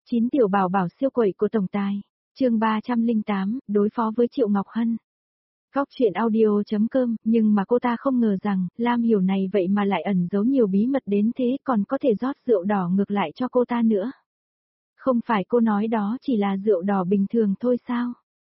9 tiểu bảo bảo siêu quẩy của tổng tài. Chương 308, đối phó với Triệu Ngọc Hân. Góc truyện audio.com, nhưng mà cô ta không ngờ rằng, Lam Hiểu này vậy mà lại ẩn giấu nhiều bí mật đến thế, còn có thể rót rượu đỏ ngược lại cho cô ta nữa. Không phải cô nói đó chỉ là rượu đỏ bình thường thôi sao?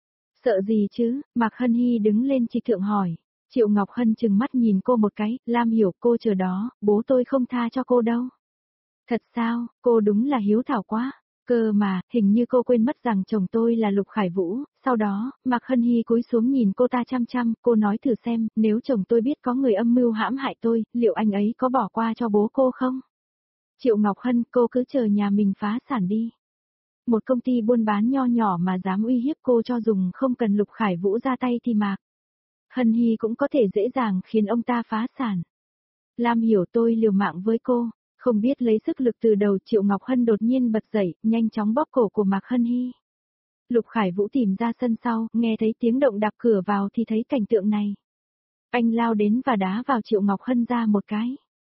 Sợ gì chứ? Mạc Hân Hy đứng lên trịch thượng hỏi. Triệu Ngọc Hân trừng mắt nhìn cô một cái, Lam Hiểu cô chờ đó, bố tôi không tha cho cô đâu. Thật sao, cô đúng là hiếu thảo quá. Cơ mà, hình như cô quên mất rằng chồng tôi là Lục Khải Vũ, sau đó, Mạc Hân Hy cúi xuống nhìn cô ta chăm chăm, cô nói thử xem, nếu chồng tôi biết có người âm mưu hãm hại tôi, liệu anh ấy có bỏ qua cho bố cô không? Triệu Ngọc Hân, cô cứ chờ nhà mình phá sản đi. Một công ty buôn bán nho nhỏ mà dám uy hiếp cô cho dùng không cần Lục Khải Vũ ra tay thì Mạc Hân Hy cũng có thể dễ dàng khiến ông ta phá sản. Lam Hiểu tôi liều mạng với cô. Không biết lấy sức lực từ đầu Triệu Ngọc Hân đột nhiên bật dậy, nhanh chóng bóp cổ của Mạc Hân Hy. Lục Khải Vũ tìm ra sân sau, nghe thấy tiếng động đạp cửa vào thì thấy cảnh tượng này. Anh lao đến và đá vào Triệu Ngọc Hân ra một cái.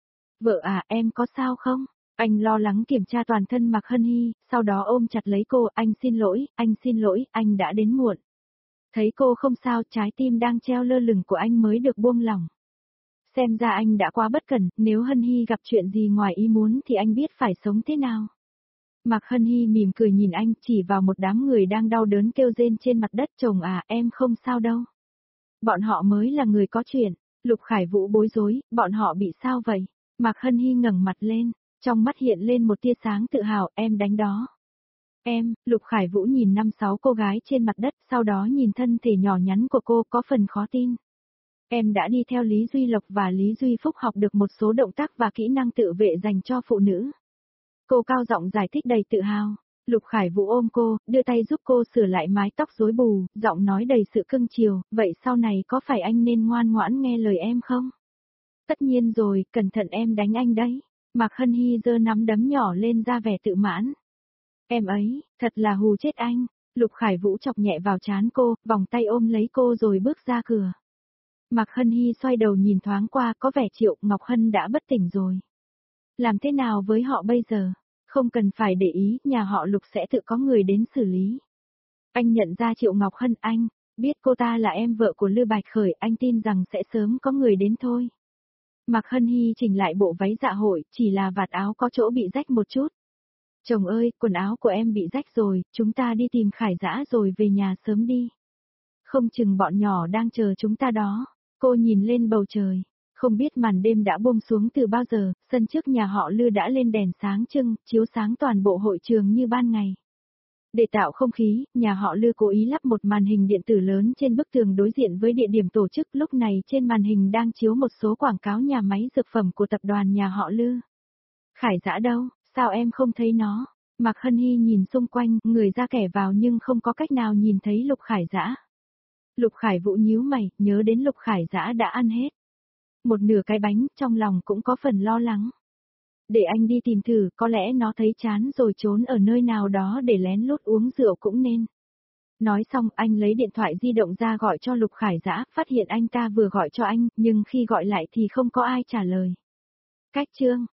Vợ à, em có sao không? Anh lo lắng kiểm tra toàn thân Mạc Hân Hy, sau đó ôm chặt lấy cô, anh xin lỗi, anh đã đến muộn. Thấy cô không sao, trái tim đang treo lơ lửng của anh mới được buông lỏng. Xem ra anh đã quá bất cẩn, nếu Hân Hy gặp chuyện gì ngoài ý muốn thì anh biết phải sống thế nào. Mạc Hân Hy mỉm cười nhìn anh, chỉ vào một đám người đang đau đớn kêu rên trên mặt đất. Chồng à, em không sao đâu. Bọn họ mới là người có chuyện. Lục Khải Vũ bối rối, bọn họ bị sao vậy? Mạc Hân Hy ngẩng mặt lên, trong mắt hiện lên một tia sáng tự hào, em đánh đó. Em, Lục Khải Vũ nhìn 5-6 cô gái trên mặt đất, sau đó nhìn thân thể nhỏ nhắn của cô có phần khó tin. Em đã đi theo Lý Duy Lộc và Lý Duy Phúc học được một số động tác và kỹ năng tự vệ dành cho phụ nữ. Cô cao giọng giải thích đầy tự hào. Lục Khải Vũ ôm cô, đưa tay giúp cô sửa lại mái tóc rối bù, giọng nói đầy sự cưng chiều, vậy sau này có phải anh nên ngoan ngoãn nghe lời em không? Tất nhiên rồi, cẩn thận em đánh anh đấy. Mạc Hân Hy giơ nắm đấm nhỏ lên ra vẻ tự mãn. Em ấy, thật là hù chết anh. Lục Khải Vũ chọc nhẹ vào trán cô, vòng tay ôm lấy cô rồi bước ra cửa. Mạc Hân Hy xoay đầu nhìn thoáng qua, có vẻ Triệu Ngọc Hân đã bất tỉnh rồi. Làm thế nào với họ bây giờ? Không cần phải để ý, nhà họ Lục sẽ tự có người đến xử lý. Anh nhận ra Triệu Ngọc Hân, anh biết cô ta là em vợ của Lư Bạch Khởi, anh tin rằng sẽ sớm có người đến thôi. Mạc Hân Hy chỉnh lại bộ váy dạ hội, chỉ là vạt áo có chỗ bị rách một chút. Chồng ơi, quần áo của em bị rách rồi, chúng ta đi tìm Khải Dã rồi về nhà sớm đi. Không chừng bọn nhỏ đang chờ chúng ta đó. Cô nhìn lên bầu trời, không biết màn đêm đã buông xuống từ bao giờ, sân trước nhà họ Lư đã lên đèn sáng trưng, chiếu sáng toàn bộ hội trường như ban ngày. Để tạo không khí, nhà họ Lư cố ý lắp một màn hình điện tử lớn trên bức tường đối diện với địa điểm tổ chức, lúc này trên màn hình đang chiếu một số quảng cáo nhà máy dược phẩm của tập đoàn nhà họ Lư. Khải Dã đâu, sao em không thấy nó? Mạc Hân Hy nhìn xung quanh, người ra kẻ vào nhưng không có cách nào nhìn thấy Lục Khải Dã. Lục Khải Vũ nhíu mày, nhớ đến Lục Khải Dã đã ăn hết một nửa cái bánh, trong lòng cũng có phần lo lắng. Để anh đi tìm thử, có lẽ nó thấy chán rồi trốn ở nơi nào đó để lén lút uống rượu cũng nên. Nói xong, anh lấy điện thoại di động ra gọi cho Lục Khải Dã, phát hiện anh ta vừa gọi cho anh, nhưng khi gọi lại thì không có ai trả lời. Cách chương